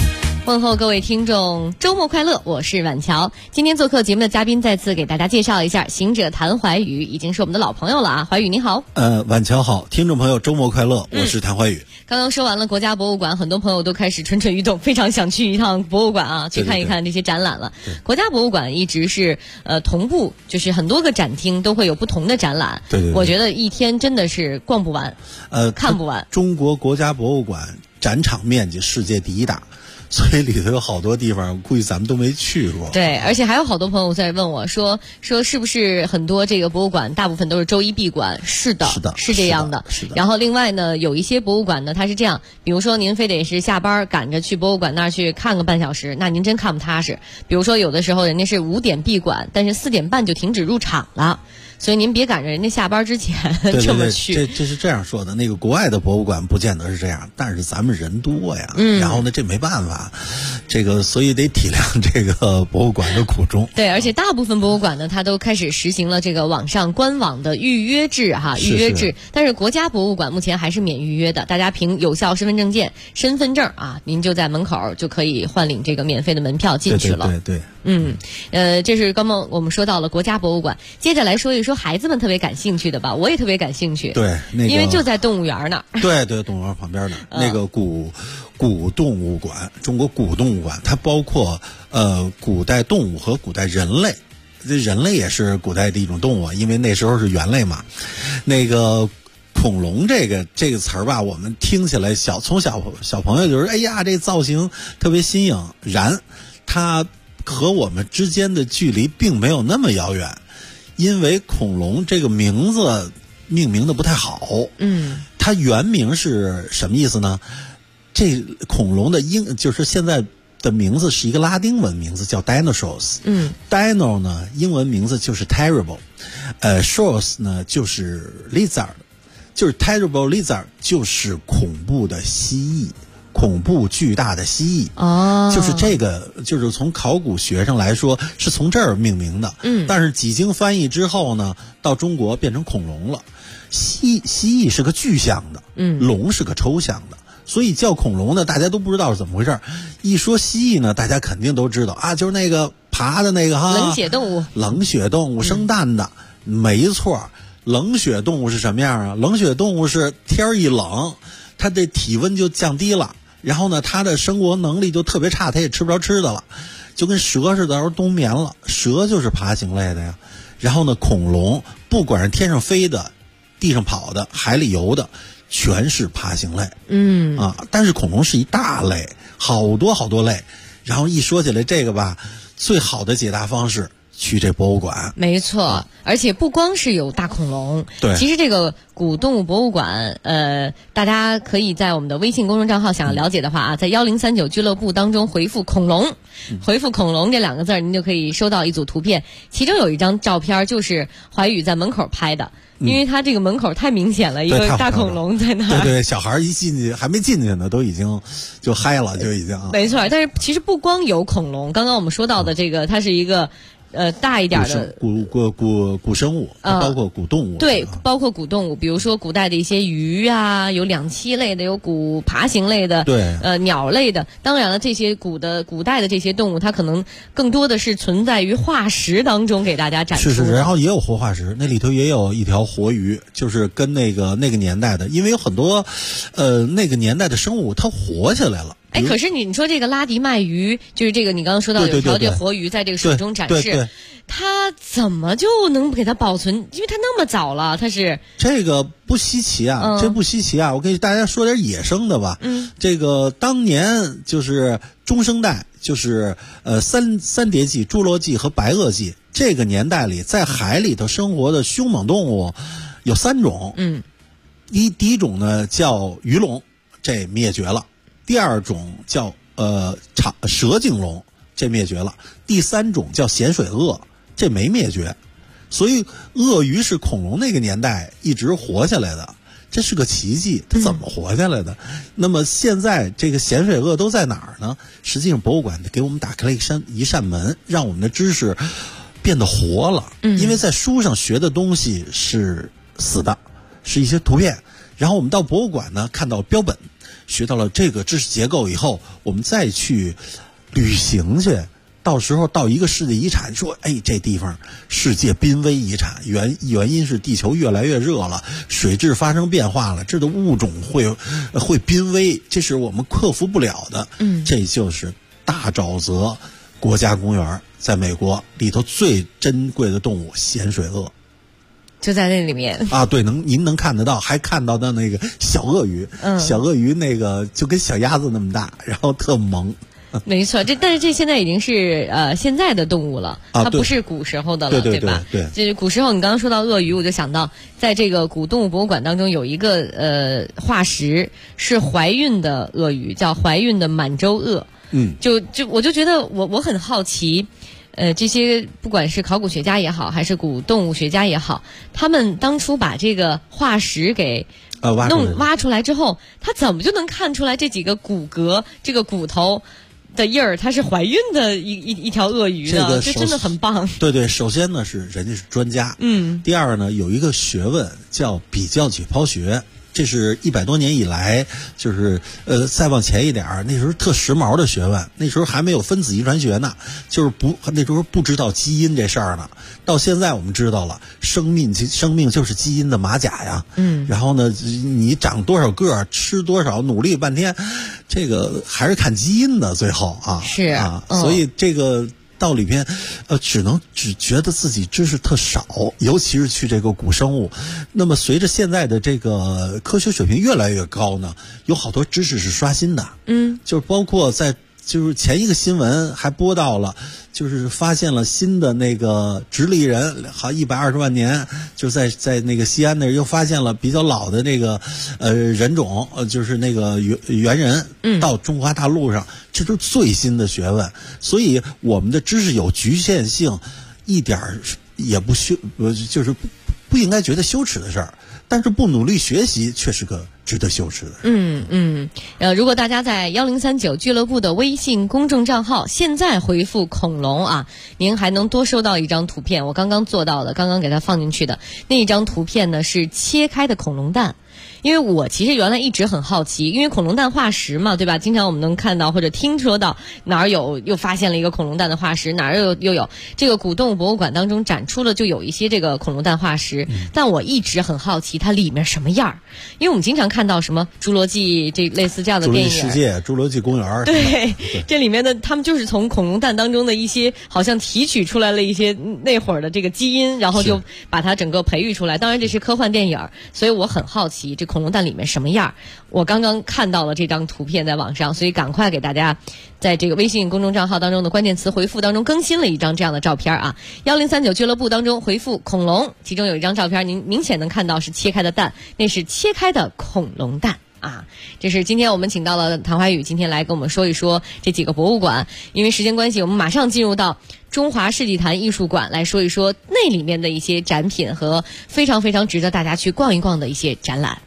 问候各位听众，周末快乐！我是婉乔。今天做客节目的嘉宾，再次给大家介绍一下，行者谭怀宇已经是我们的老朋友了啊。怀宇你好。 婉乔好，听众朋友周末快乐，我是谭怀宇。 刚刚说完了国家博物馆，很多朋友都开始蠢蠢欲动，非常想去一趟博物馆啊，去看一看这些展览了。国家博物馆一直是同步，就是很多个展厅都会有不同的展览。 对， 我觉得一天真的是逛不完，看不完。 中国国家博物馆展场面积世界第一大。所以里头有好多地方估计咱们都没去过。 对，而且还有好多朋友在问我说是不是很多这个博物馆大部分都是周一闭馆？是的，是这样的。然后另外呢，有一些博物馆呢，它是这样，比如说您非得是下班赶着去博物馆那儿去看个半小时，那您真看不踏实。比如说有的时候人家是5点闭馆，但是4点半就停止入场了。所以您别赶着人家下班之前这么去。 这是这样说的，那个国外的博物馆不见得是这样，但是咱们人多呀，然后呢这没办法，这个所以得体谅这个博物馆的苦衷。 对，而且大部分博物馆呢，它都开始实行了这个网上官网的预约制哈，预约制。但是国家博物馆目前还是免预约的，大家凭有效身份证件、身份证啊，您就在门口就可以换领这个免费的门票进去了。 对。 这是刚刚我们说到了国家博物馆，接着来说一说孩子们特别感兴趣的吧，我也特别感兴趣。 对， 因为就在动物园那儿。 对，动物园旁边那那个古动物馆，中国古动物馆，它包括古代动物和古代人类。人类也是古代的一种动物，因为那时候是猿类嘛。那个恐龙这个词儿吧，我们听起来从小朋友就是哎呀，这造型特别新颖，它和我们之间的距离并没有那么遥远，因为恐龙这个名字命名的不太好。它原名是什么意思呢？这恐龙的就是现在的名字是一个拉丁文名字叫 dinosaurs。dino 呢英文名字就是 terrible，saurs 呢就是 lizard， 就是 terrible lizard 就是恐怖的蜥蜴。恐怖巨大的蜥蜴，就是这个，就是从考古学上来说是从这儿命名的。但是几经翻译之后呢，到中国变成恐龙了。蜥蜴是个具象的，龙是个抽象的，所以叫恐龙呢，大家都不知道是怎么回事。一说蜥蜴呢，大家肯定都知道啊，就是那个爬的那个哈， 冷血动物生蛋的，没错。冷血动物是什么样啊？冷血动物是天一冷，它的体温就降低了。然后呢，它的生活能力就特别差，它也吃不着吃的了，就跟蛇似的，冬眠了。蛇就是爬行类的呀。然后呢，恐龙不管是天上飞的、地上跑的、海里游的，全是爬行类。但是恐龙是一大类，好多类。然后一说起来这个吧，最好的解答方式去这博物馆。 没错，而且不光是有大恐龙， 对， 其实这个古动物博物馆，大家可以在我们的微信公众账号想要了解的话啊，在1039俱乐部当中回复恐龙，回复恐龙这2个字，您就可以收到一组图片，其中有一张照片就是怀宇在门口拍的。因为他这个门口太明显了，一个大恐龙在那儿。 对，小孩一进去还没进去呢，都已经就嗨了，就已经。 没错，但是其实不光有恐龙，刚刚我们说到的这个，它是一个大一点的古生物，包括古动物。 对，包括古动物，比如说古代的一些鱼啊，有两栖类的，有古爬行类的， 对， 鸟类的。当然了，这些古代的这些动物，它可能更多的是存在于化石当中给大家展出。 是，然后也有活化石，那里头也有一条活鱼，就是跟那个年代的，因为有很多那个年代的生物它活下来了。 哎，可是你说这个拉迪麦鱼，就是这个你刚刚说到有条这活鱼在这个水中展示，它怎么就能给它保存？因为它那么早了，它是这个不稀奇啊，这不稀奇啊。我给大家说点野生的吧。这个当年就是中生代，就是三叠纪、侏罗纪和白垩纪这个年代里，在海里头生活的凶猛动物有3种。第一种呢叫鱼龙，这灭绝了。第2种叫蛇颈龙，这灭绝了。第3种叫咸水鳄，这没灭绝。所以鳄鱼是恐龙那个年代一直活下来的，这是个奇迹，它怎么活下来的？那么现在这个咸水鳄都在哪儿呢？实际上博物馆给我们打开了一扇门，让我们的知识变得活了。因为在书上学的东西是死的，是一些图片，然后我们到博物馆呢看到标本， 学到了这个知识结构以后，我们再去旅行去。到时候到一个世界遗产，说这地方世界濒危遗产，原因是地球越来越热了，水质发生变化了，这的物种会濒危，这是我们克服不了的。这就是大沼泽国家公园，在美国里头最珍贵的动物咸水鳄。 就在那里面啊，对，您能看得到，还看到的那个小鳄鱼，小鳄鱼那个就跟小鸭子那么大，然后特萌。 没错，但是这现在已经是现在的动物了，它不是古时候的了， 对吧？ 对， 就是古时候，你刚刚说到鳄鱼，我就想到在这个古动物博物馆当中有一个化石是怀孕的鳄鱼，叫怀孕的满洲鳄。我就觉得我很好奇。这些不管是考古学家也好，还是古动物学家也好，他们当初把这个化石给挖出来之后，他怎么就能看出来这几个骨骼、这个骨头的印儿，它是怀孕的一条鳄鱼呢？这真的很棒。 对，首先呢是人家是专家，第二呢有一个学问叫比较解剖学。这是100多年以来，就是再往前一点，那时候特时髦的学问，那时候还没有分子遗传学呢，就是那时候不知道基因这事儿呢。到现在我们知道了，生命就是基因的马甲呀。然后呢，你长多少个，吃多少，努力半天，这个还是看基因的，最后啊。 是啊， 所以这个。到里边，只觉得自己知识特少，尤其是去这个古生物。那么随着现在的这个科学水平越来越高呢，有好多知识是刷新的。就是包括就是前一个新闻还播到了，就是发现了新的那个直立人，好120万年，就在那个西安那又发现了比较老的那个人种，就是那个猿人，到中华大陆上，这都是最新的学问。所以我们的知识有局限性，一点也不就是不应该觉得羞耻的事儿。但是不努力学习却是个值得羞耻的。 如果大家在1039俱乐部的微信公众账号现在回复恐龙啊，您还能多收到一张图片，我刚刚做到的，刚刚给它放进去的那一张图片呢是切开的恐龙蛋。因为我其实原来一直很好奇，因为恐龙蛋化石嘛，对吧？经常我们能看到或者听说到哪儿又发现了一个恐龙蛋的化石，哪儿又有这个古动物博物馆当中展出了就有一些这个恐龙蛋化石，但我一直很好奇它里面什么样儿，因为我们经常看到什么侏罗纪这类似这样的电影， 侏罗纪世界、侏罗纪公园， 对，这里面的他们就是从恐龙蛋当中的一些好像提取出来了一些那会儿的这个基因，然后就把它整个培育出来。当然这是科幻电影，所以我很好奇这恐龙蛋里面什么样。我刚刚看到了这张图片在网上，所以赶快给大家在这个微信公众账号当中的关键词回复当中更新了一张这样的照片啊。1039俱乐部当中回复恐龙，其中有一张照片您明显能看到是切开的蛋，那是切开的恐龙蛋啊。这是今天我们请到了谭怀宇，今天来跟我们说一说这几个博物馆。因为时间关系，我们马上进入到中华世纪坛艺术馆来说一说那里面的一些展品和非常非常值得大家去逛一逛的一些展览。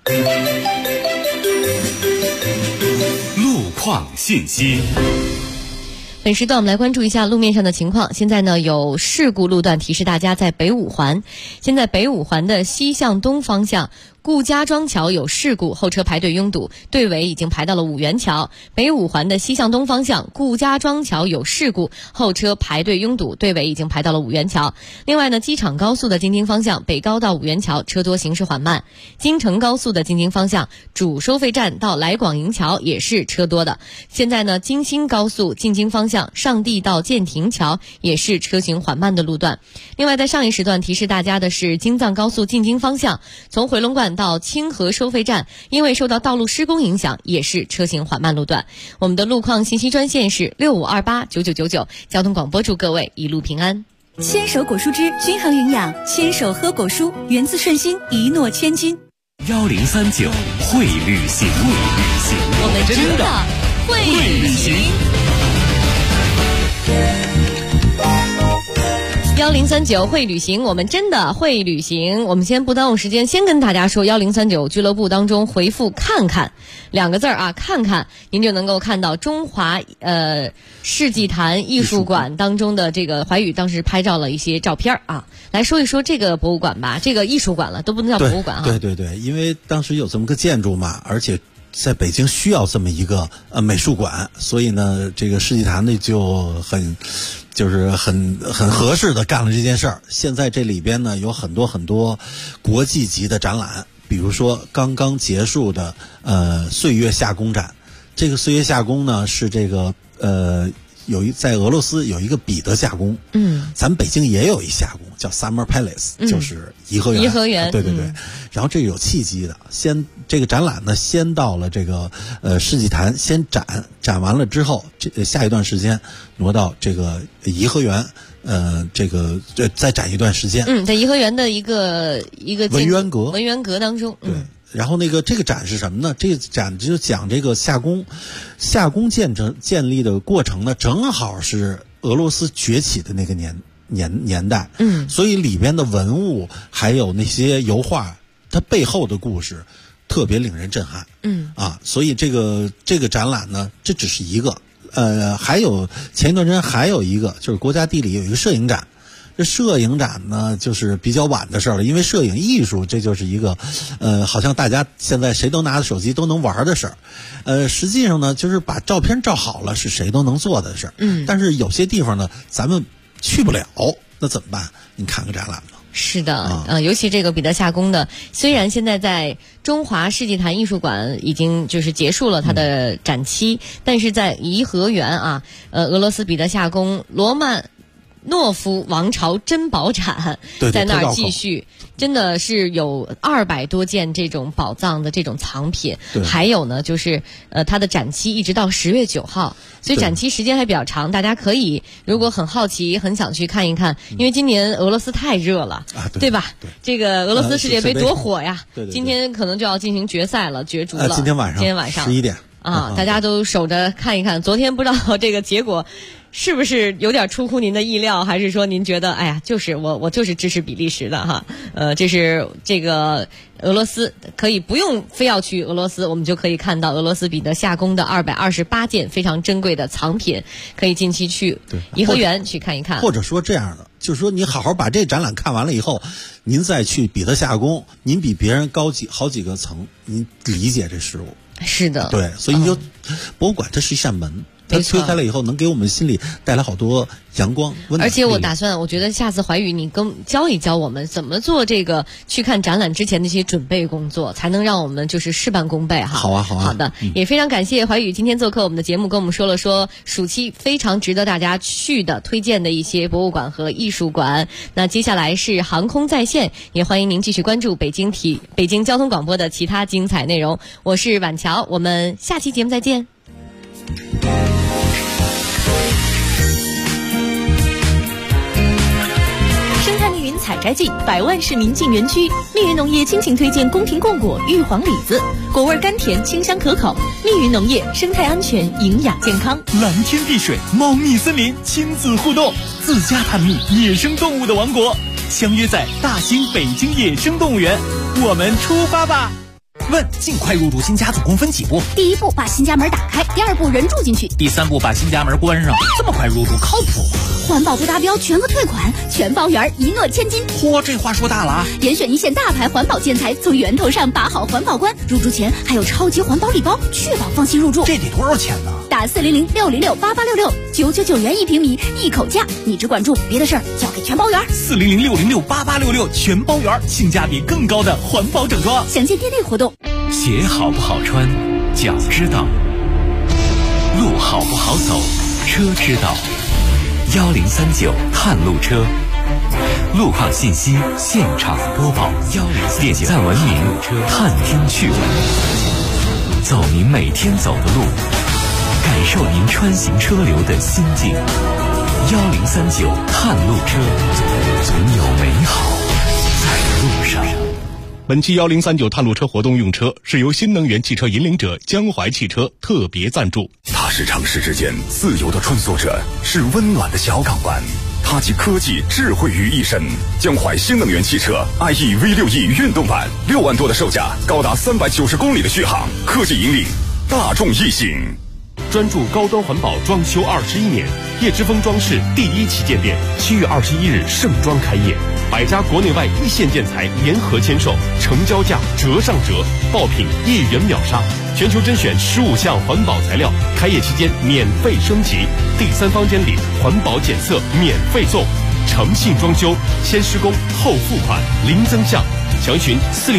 路况信息。 本时段我们来关注一下路面上的情况。现在呢有事故路段提示大家在北五环，现在北五环的西向东方向顾家庄桥有事故，后车排队拥堵，队尾已经排到了五元桥。北五环的西向东方向顾家庄桥有事故，后车排队拥堵，队尾已经排到了五元桥。另外呢，机场高速的京津方向北高到五元桥车多行驶缓慢，京承高速的京津方向主收费站到来广营桥也是车多的。现在呢，京新高速进京方向上地到建亭桥也是车行缓慢的路段。另外在上一时段提示大家的是京藏高速进京方向从回龙观到清河收费站，因为受到道路施工影响，也是车行缓慢路段。我们的路况信息专线是65289999，交通广播祝各位一路平安。 牵手果蔬汁均衡营养，牵手喝果蔬，源自顺心，一诺千金。 1039会旅行， 我们真的会旅行。 1039会旅行，我们真的会旅行。我们先不耽误时间，先跟大家说1039俱乐部当中回复看看2个字啊，看看您就能够看到中华世纪坛艺术馆当中的这个怀宇当时拍照了一些照片啊。来说一说这个博物馆吧，这个艺术馆了都不能叫博物馆啊。 对，因为当时有这么个建筑嘛，而且在北京需要这么一个美术馆，所以呢，这个世纪坛呢就很合适的干了这件事儿。现在这里边呢有很多国际级的展览，比如说刚刚结束的岁月夏宫展。这个岁月夏宫呢是这个在俄罗斯有一个彼得夏宫，咱北京也有一夏宫叫 Summer Palace，就是颐和园。颐和园， 对。然后这个有契机的，这个展览呢，先到了这个世纪坛，先展完了之后，下一段时间挪到这个颐和园，再展一段时间。 在颐和园的一个文渊阁当中， 对。然后这个展是什么呢？这个展就讲这个夏宫建立的过程呢，正好是俄罗斯崛起的那个年代。所以里边的文物还有那些油画，它背后的故事特别令人震撼。所以这个展览呢，这只是一个。还有前一段时间还有一个，就是国家地理有一个摄影展。这摄影展呢，就是比较晚的事了，因为摄影艺术这就是一个，好像大家现在谁都拿着手机都能玩的事儿。实际上呢，就是把照片照好了是谁都能做的事儿。但是有些地方呢，咱们去不了，那怎么办？你看个展览吧。 是的，尤其这个彼得夏宫的，虽然现在在中华世纪坛艺术馆已经就是结束了它的展期，但是在颐和园俄罗斯彼得夏宫罗曼诺夫王朝珍宝展在那儿继续，真的是有200多件这种宝藏的这种藏品。还有呢，就是它的展期一直到10月9号，所以展期时间还比较长，大家可以如果很好奇很想去看一看，因为今年俄罗斯太热了，对吧？这个俄罗斯世界杯多火呀！今天可能就要进行决赛了，角逐了。今天晚上 11点大家都守着看一看。昨天不知道这个结果是不是有点出乎您的意料，还是说您觉得哎呀，就是我就是支持比利时的哈？这是这个俄罗斯可以不用非要去俄罗斯，我们就可以看到俄罗斯彼得夏宫的228件非常珍贵的藏品，可以近期去颐和园去看一看。 或者说这样的，就是说你好好把这展览看完了以后，您再去彼得夏宫，您比别人高好几个层，您理解这事物。 是的， 对，所以你就博物馆它是一扇门。它推开了以后，能给我们心里带来好多阳光、温暖。 而且我觉得下次怀宇你教一教我们怎么做这个去看展览之前的一些准备工作，才能让我们就是事半功倍哈。 好啊。 好的，也非常感谢怀宇今天做客我们的节目，跟我们说了说暑期非常值得大家去的推荐的一些博物馆和艺术馆。那接下来是航空在线，也欢迎您继续关注北京交通广播的其他精彩内容。我是婉乔，我们下期节目再见。 采摘季，100万市民进园区。密云农业倾情推荐宫廷贡果玉皇李子，果味甘甜，清香可口。密云农业生态安全，营养健康。 蓝天碧水，猫蜜森林，亲子互动，自家探秘野生动物的王国，相约在大兴北京野生动物园，我们出发吧！ 问：尽快入住新家总共分几步？ 第1步把新家门打开，第2步人住进去， 第3步把新家门关上。这么快入住靠谱吗？ 环保不达标全额退款，全包圆，一诺千金。 嚯，这话说大了啊！ 严选一线大牌环保建材，从源头上把好环保关。入住前还有超级环保礼包，确保放心入住。 这得多少钱呢？ 打400-606-8866，999元1平米，一口价。你只管住，别的事儿交给全包圆。 400-606-8866，全包圆，性价比更高的环保整装。 详见店内活动。 鞋好不好穿，脚知道；路好不好走，车知道。1039探路车，路况信息现场播报。点赞文明，探听趣闻，走您每天走的路，感受您穿行车流的心境。1039探路车，总有美好在路上。 本期1039探路车活动用车是由新能源汽车引领者江淮汽车特别赞助。 它是城市之间自由的穿梭者，是温暖的小港湾。它集科技智慧于一身。江淮新能源汽车 IE V6E 运动版，6万多的售价，高达390公里的续航，科技引领，大众异性。 专注高端环保装修21年，叶之峰装饰第1旗舰店7月21日盛装开业，100家国内外一线建材联合签售，成交价折上折，爆品1元秒杀，全球甄选15项环保材料，开业期间免费升级，第3方监理环保检测免费送，诚信装修，先施工后付款，零增项。详询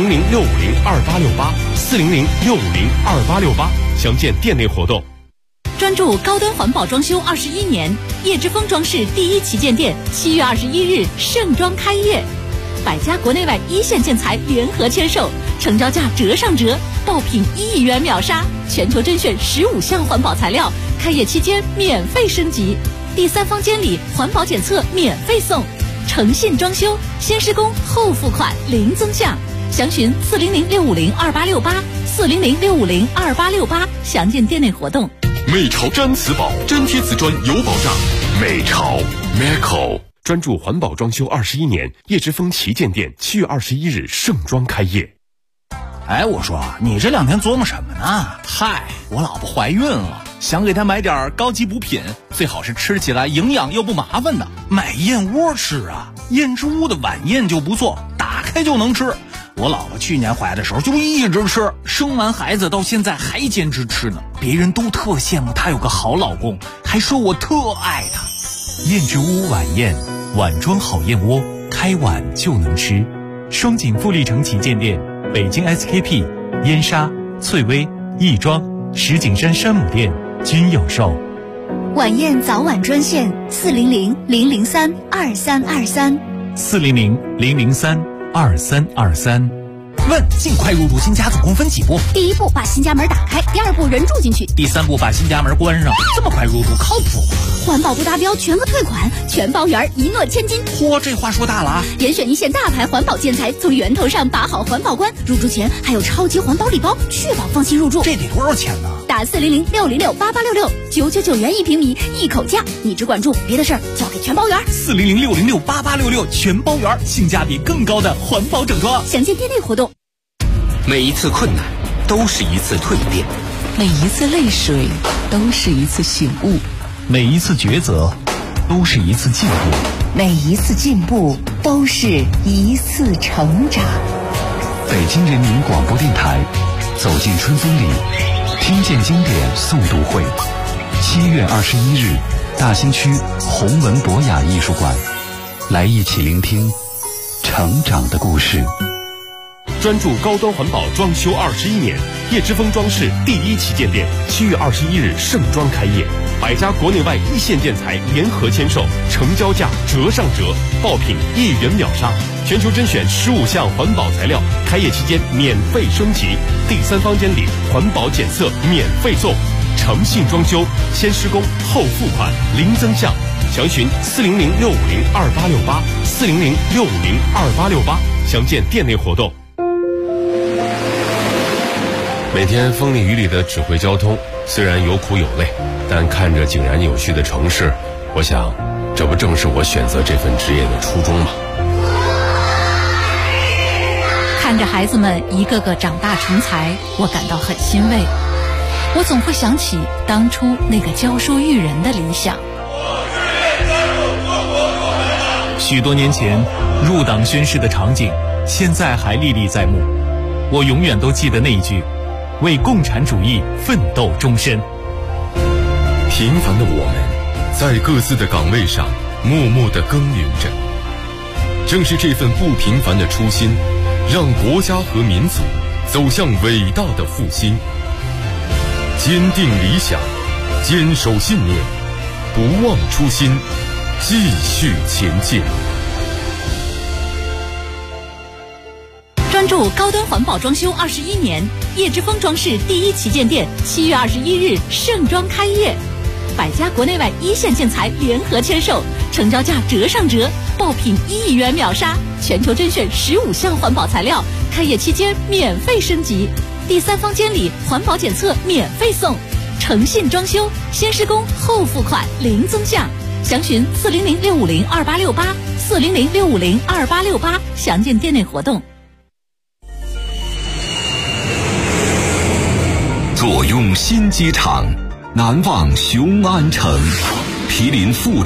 400-650-2868，400-650-2868，详见店内活动。 专注高端环保装修21年，叶之峰装饰第1旗舰店7月21日盛装开业，100家国内外一线建材联合签售，成交价折上折，爆品1亿元秒杀，全球甄选15项环保材料，开业期间免费升级，第3方监理环保检测免费送，诚信装修，先施工后付款，零增项。详询400-650-2868，400-650-2868，详见店内活动。 美潮毡瓷宝，真贴瓷砖有保障。美潮 Meco 专注环保装修21年，叶之峰旗舰店7月21日盛装开业。 哎，我说你这2天琢磨什么呢？嗨，我老婆怀孕了，想给她买点高级补品，最好是吃起来营养又不麻烦的。买燕窝吃啊，燕之屋的晚宴就不错，打开就能吃。我老婆去年怀的时候就一直吃，生完孩子到现在还坚持吃呢。别人都特羡慕她有个好老公，还说我特爱她。 燕之屋晚宴，碗装好燕窝，开碗就能吃。双井富力城旗舰店，北京 SKP、燕莎、翠微、亦庄、石景山山姆店均有售。 晚宴早晚专线 400-003-2323，400-003-2323。 问尽快入住新家总共分几步？ 第1步把新家门打开，第2步人住进去， 第3步把新家门关上。这么快入住靠谱吗？ 环保不达标全额退款，全包圆，一诺千金。 嚯，这话说大了啊！ 严选一线大牌环保建材，从源头上把好环保关。入住前还有超级环保礼包，确保放心入住。 这得多少钱呢？ 打400-606-8866，999元1平米，一口价。你只管住，别的事儿交给全包圆。 400-606-8866，全包圆，性价比更高的环保整装。 详见店内活动。 每一次困难都是一次蜕变， 每一次泪水都是一次醒悟， 每一次抉择都是一次进步， 每一次进步都是一次成长。 北京人民广播电台，走进春风里，听见经典诵读会，7月21日，大兴区弘文博雅艺术馆，来一起聆听成长的故事。 专注高端环保装修21年，叶之峰装饰第1旗舰店7月21日盛装开业，100家国内外一线建材联合签售，成交价折上折，爆品1元秒杀，全球甄选15项环保材料，开业期间免费升级，第3方监理环保检测免费送，诚信装修，先施工后付款，零增项。详询400-650-2868，400-650-2868，详见店内活动。每天风里雨里的指挥交通，虽然有苦有累，但看着井然有序的城市，我想，这不正是我选择这份职业的初衷吗？ 看着孩子们一个个长大成才，我感到很欣慰。我总会想起当初那个教书育人的理想。 许多年前入党宣誓的场景，现在还历历在目。我永远都记得那一句：为共产主义奋斗终身。 平凡的我们，在各自的岗位上默默地耕耘着。正是这份不平凡的初心，让国家和民族走向伟大的复兴。坚定理想，坚守信念，不忘初心，继续前进。 专注高端环保装修21年，叶之峰装饰第1旗舰店7月21日盛装开业，100家国内外一线建材联合签售，成交价折上折，爆品1亿元秒杀，全球甄选15项环保材料，开业期间免费升级，第3方监理环保检测免费送，诚信装修，先施工后付款，零增项。详询400-650-2868，400-650-2868，详见店内活动。 坐拥新机场， 难忘雄安城，毗邻富